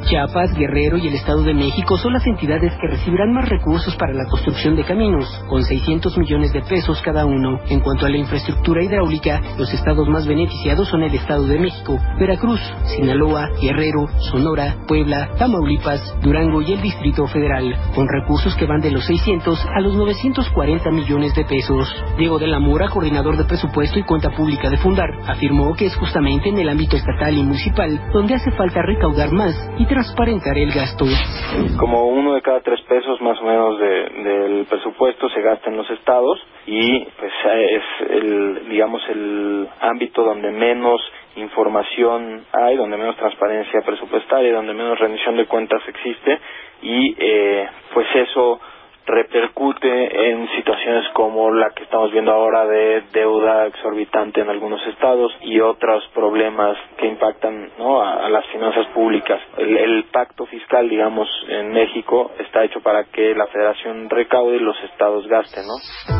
Chiapas, Guerrero y el Estado de México son las entidades que recibirán más recursos para la construcción de caminos, con 600 millones de pesos cada uno. En cuanto a la infraestructura hidráulica, los estados más beneficiados son el Estado de México, Veracruz, Sinaloa, Guerrero, Sonora, Puebla, Tamaulipas, Durango y el Distrito Federal, con recursos que van de los 600 a los 940 millones de pesos. Diego de la Mora, coordinador de presupuesto y cuenta pública de Fundar, afirmó que es justamente en el ámbito estatal y municipal donde hace falta recaudar más y transparentar el gasto. Como 1 de cada 3 pesos más o menos del presupuesto se gasta en los estados y pues es el ámbito donde menos información hay, donde menos transparencia presupuestaria, donde menos rendición de cuentas existe y pues eso repercute en situaciones como la que estamos viendo ahora de deuda exorbitante en algunos estados y otros problemas que impactan, ¿no?, a las finanzas públicas. El pacto fiscal, digamos, en México está hecho para que la federación recaude y los estados gasten, ¿no?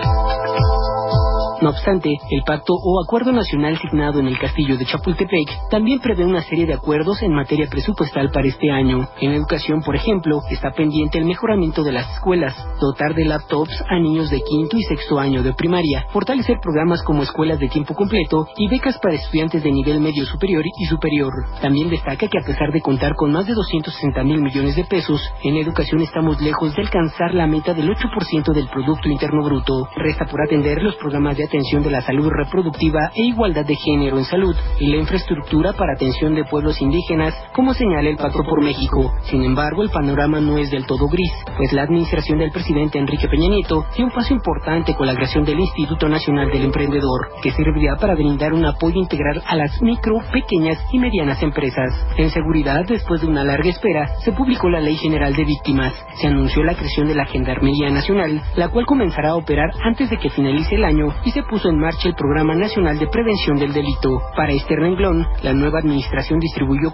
No obstante, el pacto o acuerdo nacional signado en el Castillo de Chapultepec también prevé una serie de acuerdos en materia presupuestal para este año. En educación, por ejemplo, está pendiente el mejoramiento de las escuelas, dotar de laptops a niños de quinto y sexto año de primaria, fortalecer programas como escuelas de tiempo completo y becas para estudiantes de nivel medio superior y superior. También destaca que a pesar de contar con más de 260,000 millones de pesos, en educación estamos lejos de alcanzar la meta del 8% del Producto Interno Bruto. Resta por atender los programas de atención de la salud reproductiva e igualdad de género en salud y la infraestructura para atención de pueblos indígenas, como señala el Pacto por México. Sin embargo, el panorama no es del todo gris, pues la administración del presidente Enrique Peña Nieto dio un paso importante con la creación del Instituto Nacional del Emprendedor, que servirá para brindar un apoyo integral a las micro, pequeñas y medianas empresas. En seguridad, después de una larga espera, se publicó la Ley General de Víctimas. Se anunció la creación de la Gendarmería Nacional, la cual comenzará a operar antes de que finalice el año y se puso en marcha el Programa Nacional de Prevención del Delito. Para este renglón, la nueva administración distribuyó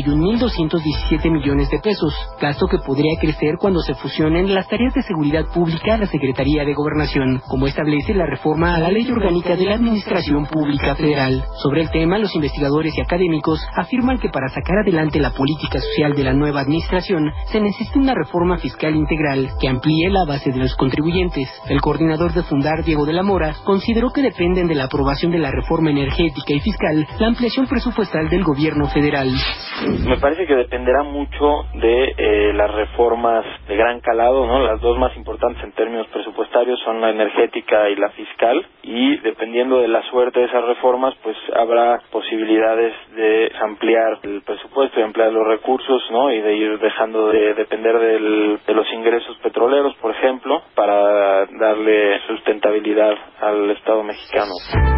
41,217 millones de pesos, gasto que podría crecer cuando se fusionen las tareas de seguridad pública a la Secretaría de Gobernación, como establece la reforma a la Ley Orgánica de la Administración Pública Federal. Sobre el tema, los investigadores y académicos afirman que para sacar adelante la política social de la nueva administración se necesita una reforma fiscal integral que amplíe la base de los contribuyentes. El coordinador de Fundar, Diego de la Mora, consideró que dependen de la aprobación de la reforma energética y fiscal la ampliación presupuestal del gobierno federal. Me parece que dependerá mucho de las reformas de gran calado, ¿no? Las dos más importantes en términos presupuestarios son la energética y la fiscal, y dependiendo de la suerte de esas reformas, pues habrá posibilidades de ampliar el presupuesto y ampliar los recursos, ¿no?, y de ir dejando de depender de los ingresos petroleros, por ejemplo, para darle sustentabilidad al Estado mexicano.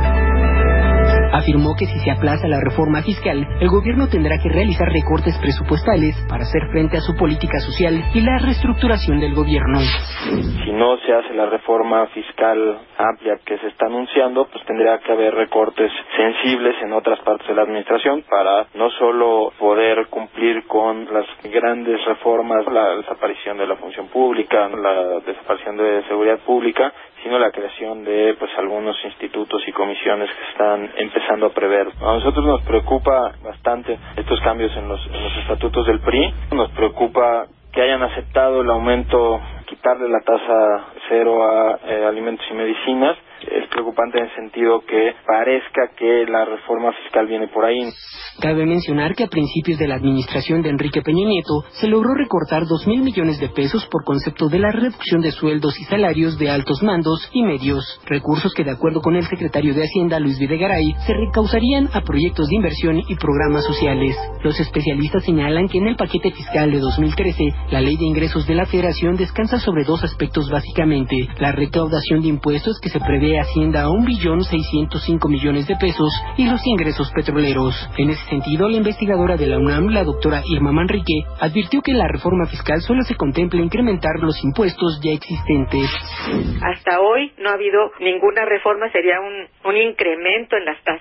Afirmó que si se aplaza la reforma fiscal, el gobierno tendrá que realizar recortes presupuestales para hacer frente a su política social y la reestructuración del gobierno. Si no se hace la reforma fiscal amplia que se está anunciando, pues tendría que haber recortes sensibles en otras partes de la administración para no solo poder cumplir con las grandes reformas, la desaparición de la función pública, la desaparición de seguridad pública, sino la creación de algunos institutos y comisiones que están empezando a prever. A nosotros nos preocupa bastante estos cambios en los estatutos del PRI. Nos preocupa que hayan aceptado el aumento, quitarle la tasa cero a alimentos y medicinas. Es preocupante en el sentido que parezca que la reforma fiscal viene por ahí. Cabe mencionar que a principios de la administración de Enrique Peña Nieto se logró recortar 2,000 millones de pesos por concepto de la reducción de sueldos y salarios de altos mandos y medios, recursos que de acuerdo con el secretario de Hacienda Luis Videgaray se recausarían a proyectos de inversión y programas sociales. Los especialistas señalan que en el paquete fiscal de 2013 la Ley de Ingresos de la Federación descansa sobre dos aspectos básicamente: la recaudación de impuestos, que se prevé Hacienda a 1,605 millones de pesos, y los ingresos petroleros. En ese sentido, la investigadora de la UNAM, la doctora Irma Manrique, advirtió que en la reforma fiscal solo se contempla incrementar los impuestos ya existentes. Hasta hoy no ha habido ninguna reforma, sería un incremento en las tasas.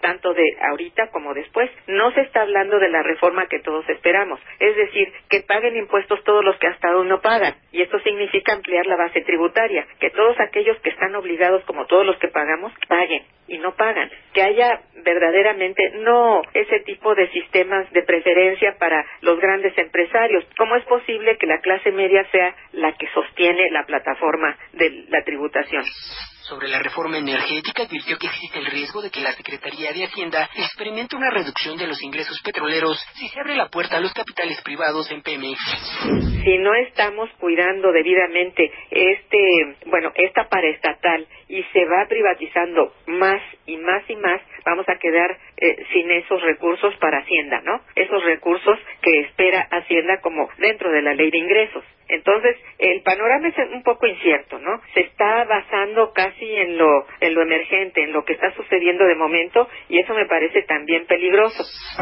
tanto de ahorita como después. No se está hablando de la reforma que todos esperamos, es decir, que paguen impuestos todos los que hasta hoy no pagan, y esto significa ampliar la base tributaria, que todos aquellos que están obligados, como todos los que pagamos, paguen y no pagan, que haya verdaderamente no ese tipo de sistemas de preferencia para los grandes empresarios. ¿Cómo es posible que la clase media sea la que sostiene la plataforma de la tributación? Sobre la reforma energética, advirtió que existe el riesgo de que la Secretaría de Hacienda experimente una reducción de los ingresos petroleros si se abre la puerta a los capitales privados en Pemex. Si no estamos cuidando debidamente esta paraestatal y se va privatizando más y más y más, vamos a quedar sin esos recursos para Hacienda, ¿no? Esos recursos que espera Hacienda como dentro de la ley de ingresos. Entonces, el panorama es un poco incierto, ¿no? Se está basando casi en lo emergente, en lo que está sucediendo de momento, y eso me parece también peligroso.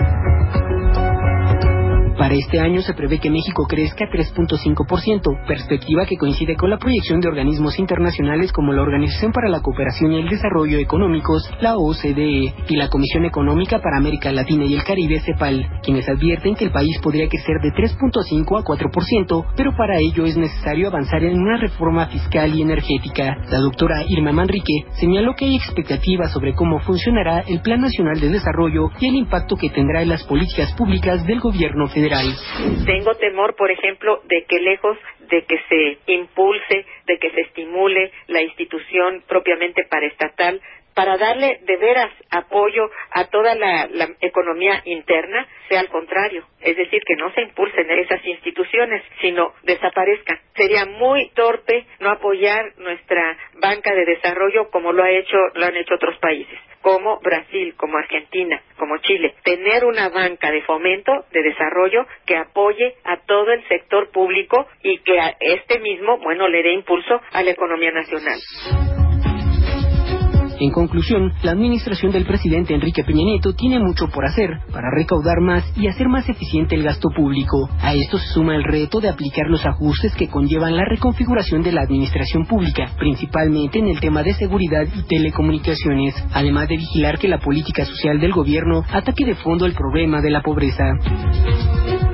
Para este año se prevé que México crezca 3.5%, perspectiva que coincide con la proyección de organismos internacionales como la Organización para la Cooperación y el Desarrollo Económicos, la OCDE, y la Comisión Económica para América Latina y el Caribe, CEPAL, quienes advierten que el país podría crecer de 3.5 a 4%, pero para ello es necesario avanzar en una reforma fiscal y energética. La doctora Irma Manrique señaló que hay expectativas sobre cómo funcionará el Plan Nacional de Desarrollo y el impacto que tendrá en las políticas públicas del gobierno federal. Tengo temor, por ejemplo, de que lejos de que se impulse, de que se estimule la institución propiamente paraestatal, para darle de veras apoyo a toda la economía interna, sea al contrario, es decir, que no se impulsen esas instituciones, sino desaparezcan. Sería muy torpe no apoyar nuestra banca de desarrollo como lo han hecho otros países, como Brasil, como Argentina, como Chile. Tener una banca de fomento, de desarrollo, que apoye a todo el sector público y que a este mismo, le dé impulso a la economía nacional. En conclusión, la administración del presidente Enrique Peña Nieto tiene mucho por hacer para recaudar más y hacer más eficiente el gasto público. A esto se suma el reto de aplicar los ajustes que conllevan la reconfiguración de la administración pública, principalmente en el tema de seguridad y telecomunicaciones, además de vigilar que la política social del gobierno ataque de fondo el problema de la pobreza.